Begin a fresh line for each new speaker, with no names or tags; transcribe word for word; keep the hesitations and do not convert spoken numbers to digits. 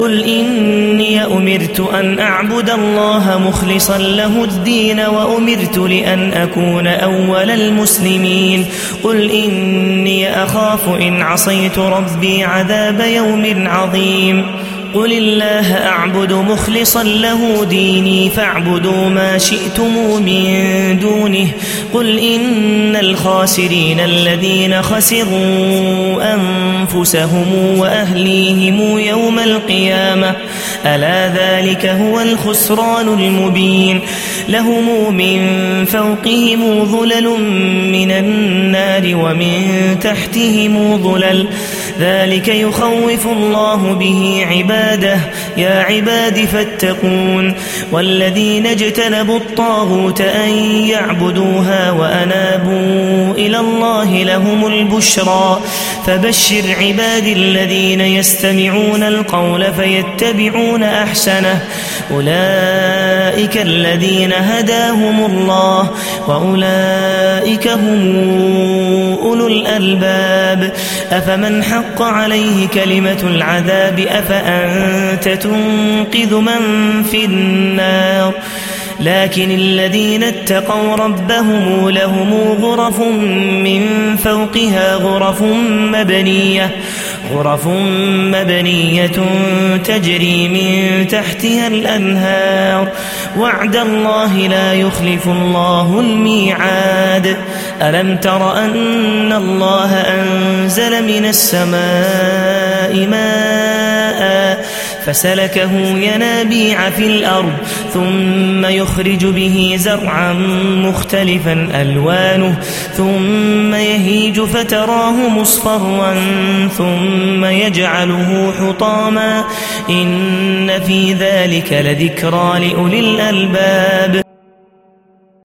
قل إني أمرت أن أعبد الله مخلصا له الدين وأمرت لأن أكون أول المسلمين قل إني أخاف إن عصيت ربي عذاب يوم عظيم قل الله أعبد مخلصا له ديني فاعبدوا ما شئتم من دونه قل إن الخاسرين الذين خسروا أنفسهم وأهليهم يوم القيامة ألا ذلك هو الخسران المبين لهم من فوقهم ظلل من النار ومن تحتهم ظلل ذلك يخوف الله به عباده يا عباد فاتقون والذين اجتنبوا الطاغوت أن يعبدوها وأنابوا إلى الله لهم البشرى فبشر عباد الذين يستمعون القول فيتبعون أحسنه أولئك الذين هداهم الله وأولئك هم أولو الألباب أفمن حق عليه كلمة العذاب أفأنت تنقذ من في النار لكن الذين اتقوا ربهم لهم غرف من فوقها غرف مبنية غرف مبنية تجري من تحتها الأنهار وعد الله لا يخلف الله الميعاد ألم تر أن الله أنزل من السماء ماء فسلكه ينابيع في الأرض ثم يخرج به زرعا مختلفا ألوانه ثم يهيج فتراه مصفرا ثم يجعله حطاما إن في ذلك لذكرى لأولي الألباب